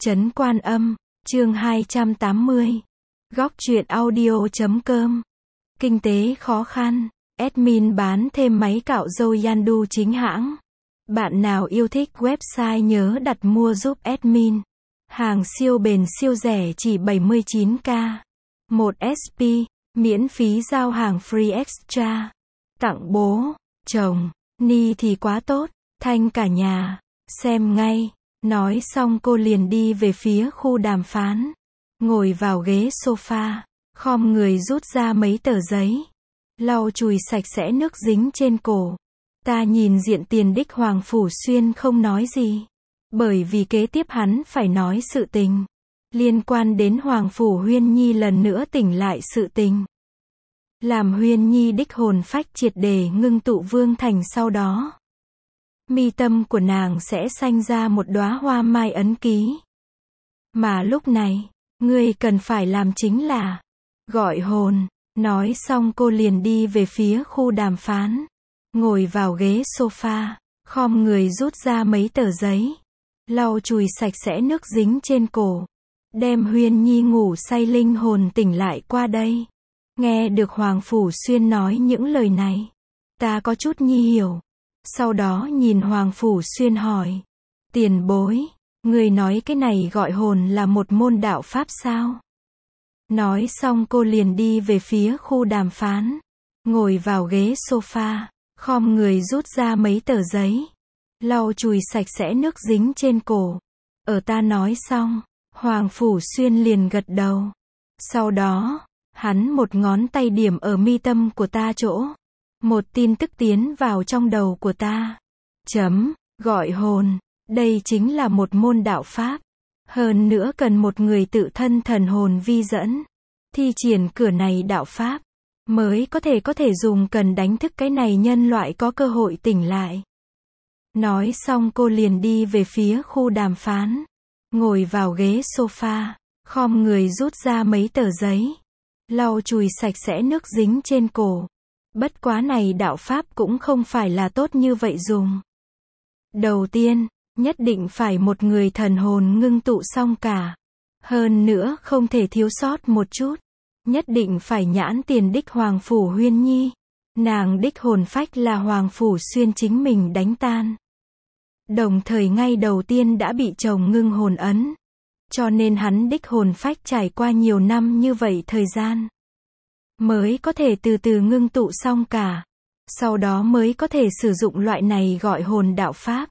Trấn Quan Âm, chương 280. Góc truyện audio.com. Kinh tế khó khăn. Admin bán thêm máy cạo râu Yandu chính hãng. Bạn nào yêu thích website nhớ đặt mua giúp admin. Hàng siêu bền siêu rẻ chỉ 79k. 1 SP, miễn phí giao hàng free extra. Tặng bố, chồng, Ni thì quá tốt, thanh cả nhà. Xem ngay. Nói xong cô liền đi về phía khu đàm phán. Ngồi vào ghế sofa, khom người rút ra mấy tờ giấy. Lau chùi sạch sẽ nước dính trên cổ. Ta nhìn diện tiền đích Hoàng Phủ Xuyên không nói gì. Bởi vì kế tiếp hắn phải nói sự tình. Liên quan đến Hoàng Phủ Huyên Nhi lần nữa tỉnh lại sự tình. Làm Huyên Nhi đích hồn phách triệt để ngưng tụ vương thành sau đó. Mi tâm của nàng sẽ sanh ra một đóa hoa mai ấn ký. Mà lúc này, ngươi cần phải làm chính là gọi hồn. Nói xong cô liền đi về phía khu đàm phán. Ngồi vào ghế sofa, khom người rút ra mấy tờ giấy. Lau chùi sạch sẽ nước dính trên cổ. Đem Huyên Nhi ngủ say linh hồn tỉnh lại qua đây. Nghe được Hoàng Phủ Xuyên nói những lời này. Ta có chút nhi hiểu. Sau đó nhìn Hoàng Phủ Xuyên hỏi. Tiền bối, người nói cái này gọi hồn là một môn đạo pháp sao? Nói xong cô liền đi về phía khu đàm phán. Ngồi vào ghế sofa, khom người rút ra mấy tờ giấy. Lau chùi sạch sẽ nước dính trên cổ. Ở ta nói xong, Hoàng Phủ Xuyên liền gật đầu. Sau đó, hắn một ngón tay điểm ở mi tâm của ta chỗ. Một tin tức tiến vào trong đầu của ta. Gọi hồn. Đây chính là một môn đạo pháp. Hơn nữa cần một người tự thân thần hồn vi dẫn. Thi triển cửa này đạo pháp. Mới có thể dùng cần đánh thức cái này nhân loại có cơ hội tỉnh lại. Nói xong cô liền đi về phía khu đàm phán. Ngồi vào ghế sofa. Khom người rút ra mấy tờ giấy. Lau chùi sạch sẽ nước dính trên cổ. Bất quá này đạo pháp cũng không phải là tốt như vậy dùng. Đầu tiên, nhất định phải một người thần hồn ngưng tụ xong cả. Hơn nữa không thể thiếu sót một chút. Nhất định phải nhãn tiền đích Hoàng Phủ Huyên Nhi. Nàng đích hồn phách là Hoàng Phủ Xuyên chính mình đánh tan. Đồng thời ngay đầu tiên đã bị chồng ngưng hồn ấn. Cho nên hắn đích hồn phách trải qua nhiều năm như vậy thời gian. Mới có thể từ từ ngưng tụ xong cả. Sau đó mới có thể sử dụng loại này gọi hồn đạo pháp.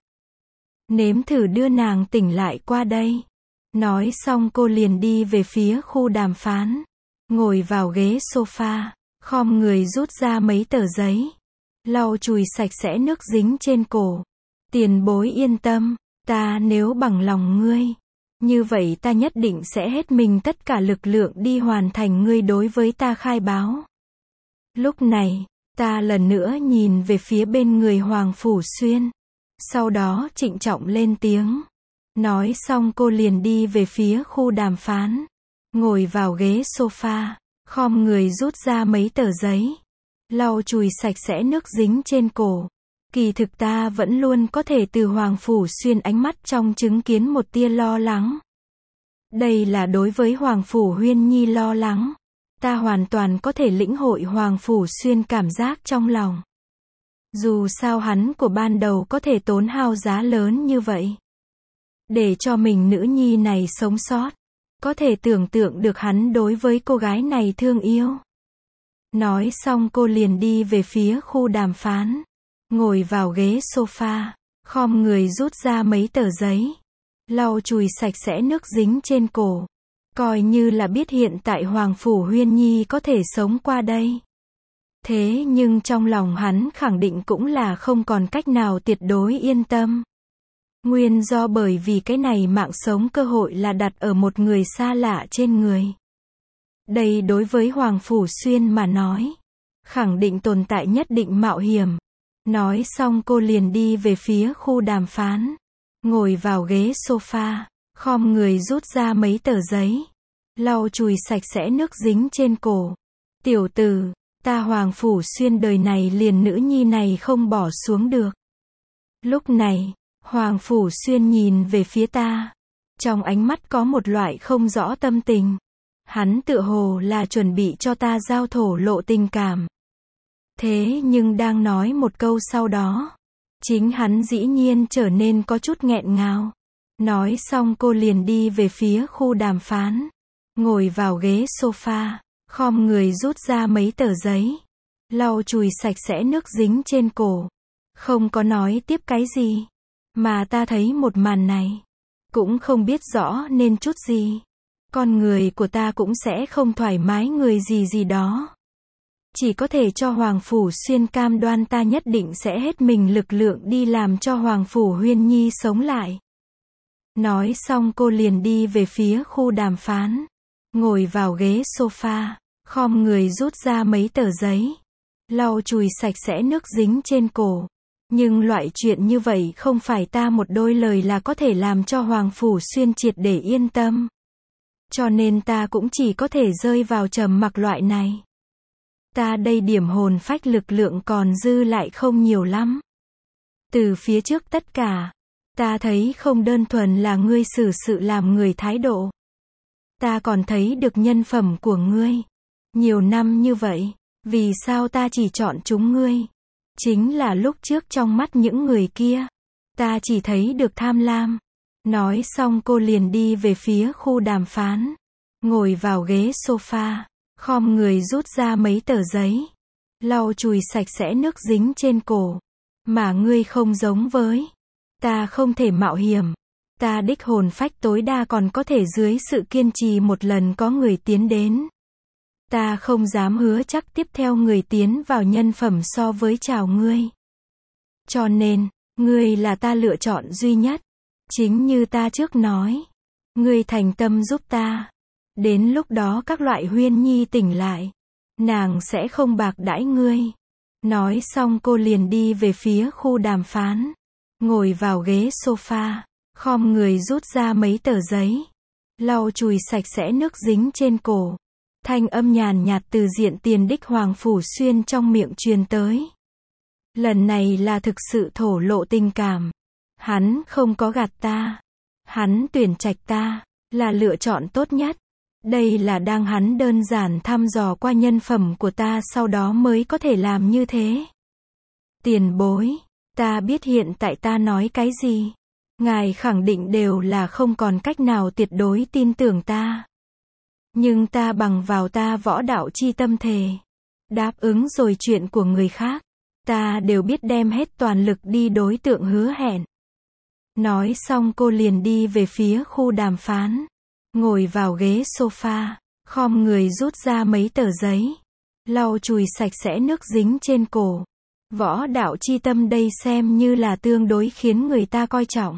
Nếm thử đưa nàng tỉnh lại qua đây. Nói xong cô liền đi về phía khu đàm phán. Ngồi vào ghế sofa, khom người rút ra mấy tờ giấy. Lau chùi sạch sẽ nước dính trên cổ. Tiền bối yên tâm, ta nếu bằng lòng ngươi. Như vậy ta nhất định sẽ hết mình tất cả lực lượng đi hoàn thành ngươi đối với ta khai báo. Lúc này, ta lần nữa nhìn về phía bên người Hoàng Phủ Xuyên. Sau đó trịnh trọng lên tiếng. Nói xong cô liền đi về phía khu đàm phán. Ngồi vào ghế sofa, khom người rút ra mấy tờ giấy. Lau chùi sạch sẽ nước dính trên cổ. Kỳ thực ta vẫn luôn có thể từ Hoàng Phủ Xuyên ánh mắt trong chứng kiến một tia lo lắng. Đây là đối với Hoàng Phủ Huyên Nhi lo lắng. Ta hoàn toàn có thể lĩnh hội Hoàng Phủ Xuyên cảm giác trong lòng. Dù sao hắn của ban đầu có thể tốn hao giá lớn như vậy. Để cho mình nữ nhi này sống sót. Có thể tưởng tượng được hắn đối với cô gái này thương yêu. Nói xong cô liền đi về phía khu đàm phán. Ngồi vào ghế sofa, khom người rút ra mấy tờ giấy. Lau chùi sạch sẽ nước dính trên cổ. Coi như là biết hiện tại Hoàng Phủ Huyên Nhi có thể sống qua đây. Thế nhưng trong lòng hắn khẳng định cũng là không còn cách nào tuyệt đối yên tâm. Nguyên do bởi vì cái này mạng sống cơ hội là đặt ở một người xa lạ trên người. Đây đối với Hoàng Phủ Xuyên mà nói. Khẳng định tồn tại nhất định mạo hiểm. Nói xong cô liền đi về phía khu đàm phán. Ngồi vào ghế sofa, khom người rút ra mấy tờ giấy. Lau chùi sạch sẽ nước dính trên cổ. Tiểu tử, ta Hoàng Phủ Xuyên đời này liền nữ nhi này không bỏ xuống được. Lúc này, Hoàng Phủ Xuyên nhìn về phía ta. Trong ánh mắt có một loại không rõ tâm tình. Hắn tựa hồ là chuẩn bị cho ta giao thổ lộ tình cảm. Thế nhưng đang nói một câu sau đó, chính hắn dĩ nhiên trở nên có chút nghẹn ngào. Nói xong cô liền đi về phía khu đàm phán. Ngồi vào ghế sofa, khom người rút ra mấy tờ giấy. Lau chùi sạch sẽ nước dính trên cổ. Không có nói tiếp cái gì. Mà ta thấy một màn này. Cũng không biết rõ nên chút gì. Con người của ta cũng sẽ không thoải mái người gì gì đó. Chỉ có thể cho Hoàng Phủ Xuyên cam đoan ta nhất định sẽ hết mình lực lượng đi làm cho Hoàng Phủ Huyên Nhi sống lại. Nói xong cô liền đi về phía khu đàm phán. Ngồi vào ghế sofa, khom người rút ra mấy tờ giấy. Lau chùi sạch sẽ nước dính trên cổ. Nhưng loại chuyện như vậy không phải ta một đôi lời là có thể làm cho Hoàng Phủ Xuyên triệt để yên tâm. Cho nên ta cũng chỉ có thể rơi vào trầm mặc loại này. Ta đây điểm hồn phách lực lượng còn dư lại không nhiều lắm. Từ phía trước tất cả, ta thấy không đơn thuần là ngươi xử sự làm người thái độ. Ta còn thấy được nhân phẩm của ngươi. Nhiều năm như vậy, vì sao ta chỉ chọn chúng ngươi? Chính là lúc trước trong mắt những người kia, ta chỉ thấy được tham lam. Nói xong cô liền đi về phía khu đàm phán. Ngồi vào ghế sofa, khom người rút ra mấy tờ giấy. Lau chùi sạch sẽ nước dính trên cổ. Mà ngươi không giống với. Ta không thể mạo hiểm. Ta đích hồn phách tối đa còn có thể dưới sự kiên trì một lần có người tiến đến. Ta không dám hứa chắc tiếp theo người tiến vào nhân phẩm so với chào ngươi. Cho nên, ngươi là ta lựa chọn duy nhất. Chính như ta trước nói. Ngươi thành tâm giúp ta. Đến lúc đó các loại Huyên Nhi tỉnh lại. Nàng sẽ không bạc đãi ngươi. Nói xong cô liền đi về phía khu đàm phán. Ngồi vào ghế sofa. Khom người rút ra mấy tờ giấy. Lau chùi sạch sẽ nước dính trên cổ. Thanh âm nhàn nhạt từ diện tiền đích Hoàng Phủ Xuyên trong miệng truyền tới. Lần này là thực sự thổ lộ tình cảm. Hắn không có gạt ta. Hắn tuyển trạch ta, là lựa chọn tốt nhất. Đây là đang hắn đơn giản thăm dò qua nhân phẩm của ta sau đó mới có thể làm như thế. Tiền bối, ta biết hiện tại ta nói cái gì. Ngài khẳng định đều là không còn cách nào tuyệt đối tin tưởng ta. Nhưng ta bằng vào ta võ đạo chi tâm thề. Đáp ứng rồi chuyện của người khác. Ta đều biết đem hết toàn lực đi đối tượng hứa hẹn. Nói xong cô liền đi về phía khu đàm phán. Ngồi vào ghế sofa. Khom người rút ra mấy tờ giấy. Lau chùi sạch sẽ nước dính trên cổ. Võ đạo chi tâm đây xem như là tương đối khiến người ta coi trọng.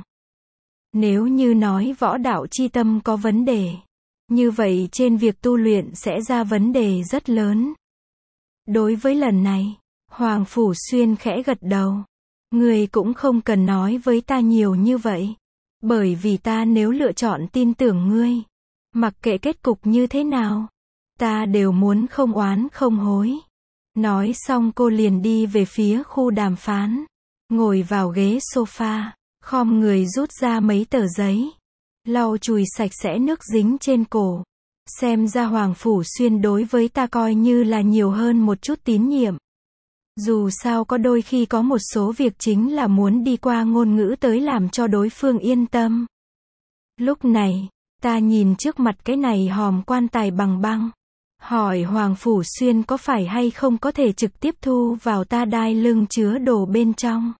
Nếu như nói võ đạo chi tâm có vấn đề, như vậy trên việc tu luyện sẽ ra vấn đề rất lớn. Đối với lần này, Hoàng Phủ Xuyên khẽ gật đầu. Ngươi cũng không cần nói với ta nhiều như vậy. Bởi vì ta nếu lựa chọn tin tưởng ngươi, mặc kệ kết cục như thế nào, ta đều muốn không oán không hối. Nói xong cô liền đi về phía khu đàm phán. Ngồi vào ghế sofa, khom người rút ra mấy tờ giấy. Lau chùi sạch sẽ nước dính trên cổ. Xem ra Hoàng Phủ Xuyên đối với ta coi như là nhiều hơn một chút tín nhiệm. Dù sao có đôi khi có một số việc chính là muốn đi qua ngôn ngữ tới làm cho đối phương yên tâm. Lúc này, ta nhìn trước mặt cái này hòm quan tài bằng băng. Hỏi Hoàng Phủ Xuyên có phải hay không có thể trực tiếp thu vào ta đai lưng chứa đồ bên trong.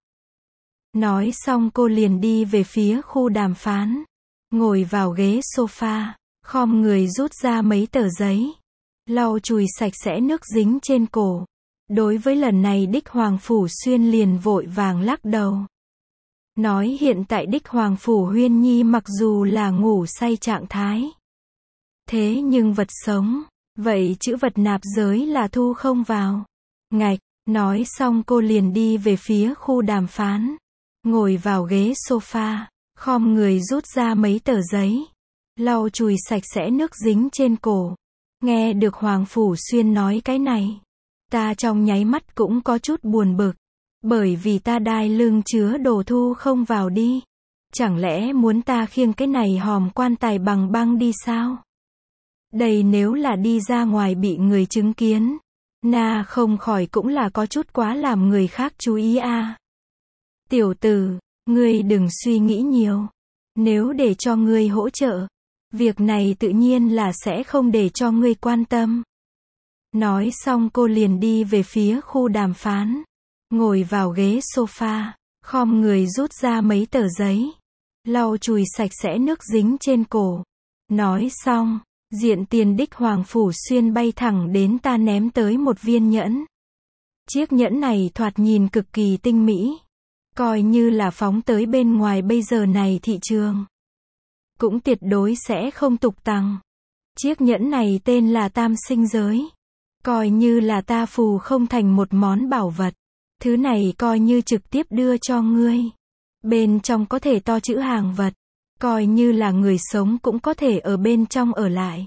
Nói xong cô liền đi về phía khu đàm phán. Ngồi vào ghế sofa, khom người rút ra mấy tờ giấy. Lau chùi sạch sẽ nước dính trên cổ. Đối với lần này đích Hoàng Phủ Xuyên liền vội vàng lắc đầu. Nói hiện tại đích Hoàng Phủ Huyên Nhi mặc dù là ngủ say trạng thái. Thế nhưng vật sống, vậy chữ vật nạp giới là thu không vào. Ngạch, nói xong cô liền đi về phía khu đàm phán. Ngồi vào ghế sofa, khom người rút ra mấy tờ giấy. Lau chùi sạch sẽ nước dính trên cổ. Nghe được Hoàng Phủ Xuyên nói cái này, ta trong nháy mắt cũng có chút buồn bực. Bởi vì ta đai lưng chứa đồ thu không vào đi. Chẳng lẽ muốn ta khiêng cái này hòm quan tài bằng băng đi sao? Đây nếu là đi ra ngoài bị người chứng kiến, na không khỏi cũng là có chút quá làm người khác chú ý a. Tiểu tử, ngươi đừng suy nghĩ nhiều. Nếu để cho ngươi hỗ trợ, việc này tự nhiên là sẽ không để cho ngươi quan tâm. Nói xong cô liền đi về phía khu đàm phán. Ngồi vào ghế sofa, khom người rút ra mấy tờ giấy. Lau chùi sạch sẽ nước dính trên cổ. Nói xong, Diện Tiền Đích Hoàng Phủ Xuyên bay thẳng đến ta ném tới một viên nhẫn. Chiếc nhẫn này thoạt nhìn cực kỳ tinh mỹ. Coi như là phóng tới bên ngoài bây giờ này thị trường, cũng tuyệt đối sẽ không tục tằng. Chiếc nhẫn này tên là Tam Sinh Giới. Coi như là ta phù không thành một món bảo vật. Thứ này coi như trực tiếp đưa cho ngươi. Bên trong có thể to chữ hàng vật. Coi như là người sống cũng có thể ở bên trong ở lại.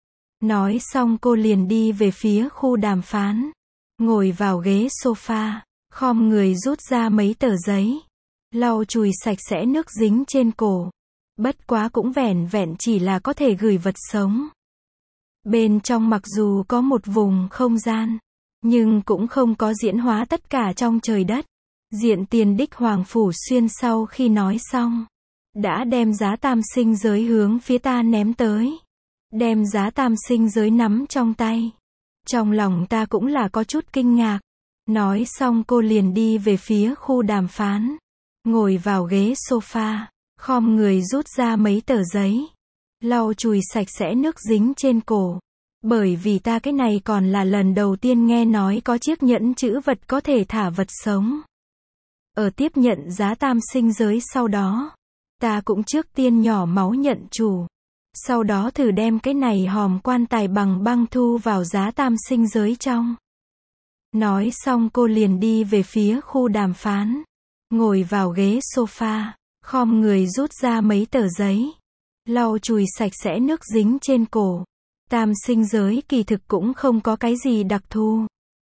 Nói xong cô liền đi về phía khu đàm phán. Ngồi vào ghế sofa, khom người rút ra mấy tờ giấy. Lau chùi sạch sẽ nước dính trên cổ. Bất quá cũng vẻn vẹn chỉ là có thể gửi vật sống. Bên trong mặc dù có một vùng không gian, nhưng cũng không có diễn hóa tất cả trong trời đất. Diện Tiền Đích Hoàng Phủ Xuyên sau khi nói xong, đã đem giá Tam Sinh Giới hướng phía ta ném tới. Đem giá Tam Sinh Giới nắm trong tay. Trong lòng ta cũng là có chút kinh ngạc. Nói xong cô liền đi về phía khu đàm phán. Ngồi vào ghế sofa, khom người rút ra mấy tờ giấy. Lau chùi sạch sẽ nước dính trên cổ. Bởi vì ta cái này còn là lần đầu tiên nghe nói có chiếc nhẫn chữ vật có thể thả vật sống. Ở tiếp nhận giá Tam Sinh Giới sau đó, ta cũng trước tiên nhỏ máu nhận chủ. Sau đó thử đem cái này hòm quan tài bằng băng thu vào giá Tam Sinh Giới trong. Nói xong cô liền đi về phía khu đàm phán. Ngồi vào ghế sofa, khom người rút ra mấy tờ giấy. Lau chùi sạch sẽ nước dính trên cổ. Tam Sinh Giới kỳ thực cũng không có cái gì đặc thù.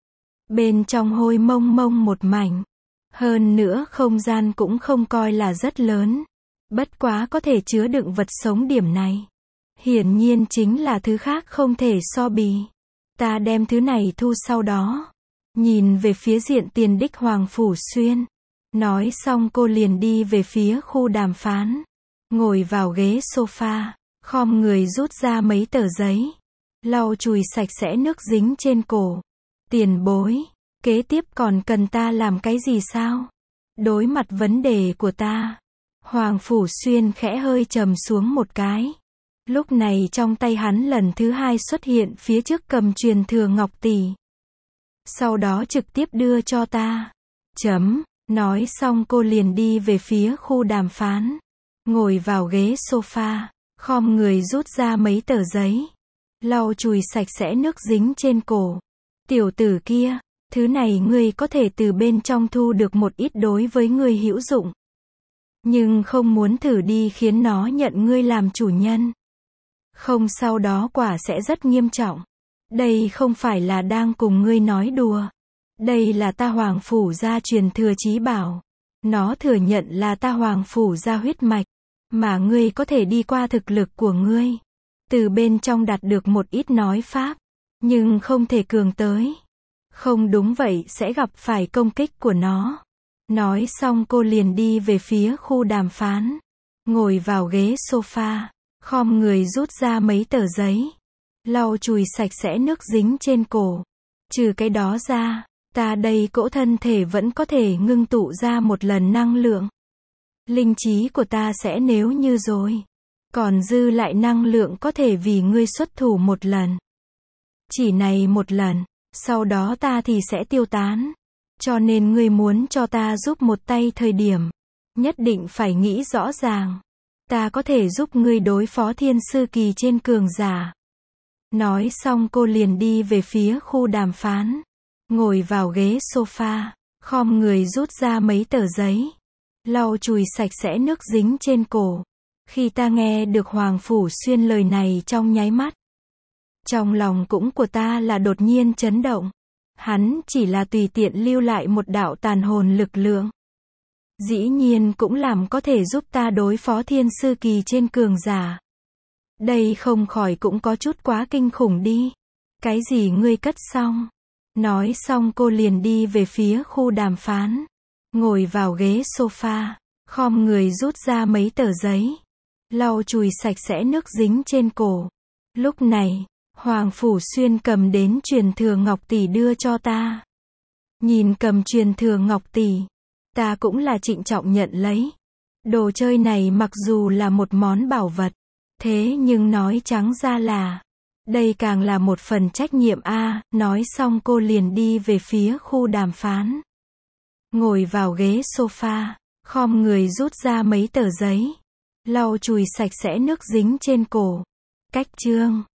Bên trong hôi mông mông một mảnh. Hơn nữa không gian cũng không coi là rất lớn. Bất quá có thể chứa đựng vật sống điểm này. Hiển nhiên chính là thứ khác không thể so bì. Ta đem thứ này thu sau đó. Nhìn về phía Diện Tiền Đích Hoàng Phủ Xuyên. Nói xong cô liền đi về phía khu đàm phán. Ngồi vào ghế sofa, khom người rút ra mấy tờ giấy. Lau chùi sạch sẽ nước dính trên cổ. Tiền bối, kế tiếp còn cần ta làm cái gì sao? Đối mặt vấn đề của ta, Hoàng Phủ Xuyên khẽ hơi trầm xuống một cái. Lúc này trong tay hắn lần thứ hai xuất hiện phía trước cầm truyền thừa ngọc tỷ. Sau đó trực tiếp đưa cho ta. Nói xong cô liền đi về phía khu đàm phán. Ngồi vào ghế sofa, khom người rút ra mấy tờ giấy. Lau chùi sạch sẽ nước dính trên cổ. Tiểu tử kia, thứ này ngươi có thể từ bên trong thu được một ít đối với ngươi hữu dụng. Nhưng không muốn thử đi khiến nó nhận ngươi làm chủ nhân. Không, sau đó quả sẽ rất nghiêm trọng. Đây không phải là đang cùng ngươi nói đùa. Đây là ta Hoàng Phủ gia truyền thừa chí bảo. Nó thừa nhận là ta Hoàng Phủ gia huyết mạch. Mà ngươi có thể đi qua thực lực của ngươi. Từ bên trong đạt được một ít nói pháp. Nhưng không thể cường tới. Không đúng vậy sẽ gặp phải công kích của nó. Nói xong cô liền đi về phía khu đàm phán. Ngồi vào ghế sofa, khom người rút ra mấy tờ giấy. Lau chùi sạch sẽ nước dính trên cổ. Trừ cái đó ra, ta đây cỗ thân thể vẫn có thể ngưng tụ ra một lần năng lượng. Linh trí của ta sẽ nếu như rồi. Còn dư lại năng lượng có thể vì ngươi xuất thủ một lần. Chỉ này một lần, sau đó ta thì sẽ tiêu tán. Cho nên ngươi muốn cho ta giúp một tay thời điểm, nhất định phải nghĩ rõ ràng. Ta có thể giúp ngươi đối phó thiên sư kỳ trên cường giả. Nói xong cô liền đi về phía khu đàm phán. Ngồi vào ghế sofa, khom người rút ra mấy tờ giấy. Lau chùi sạch sẽ nước dính trên cổ. Khi ta nghe được Hoàng Phủ Xuyên lời này trong nháy mắt, trong lòng cũng của ta là đột nhiên chấn động. Hắn chỉ là tùy tiện lưu lại một đạo tàn hồn lực lượng. Dĩ nhiên cũng làm có thể giúp ta đối phó thiên sư kỳ trên cường giả. Đây không khỏi cũng có chút quá kinh khủng đi. Cái gì ngươi cất xong? Nói xong cô liền đi về phía khu đàm phán. Ngồi vào ghế sofa, khom người rút ra mấy tờ giấy. Lau chùi sạch sẽ nước dính trên cổ. Lúc này, Hoàng Phủ Xuyên cầm đến truyền thừa ngọc tỷ đưa cho ta. Nhìn cầm truyền thừa ngọc tỷ, ta cũng là trịnh trọng nhận lấy. Đồ chơi này mặc dù là một món bảo vật, thế nhưng nói trắng ra là, đây càng là một phần trách nhiệm a. Nói xong cô liền đi về phía khu đàm phán. Ngồi vào ghế sofa, khom người rút ra mấy tờ giấy. Lau chùi sạch sẽ nước dính trên cổ. Cách chương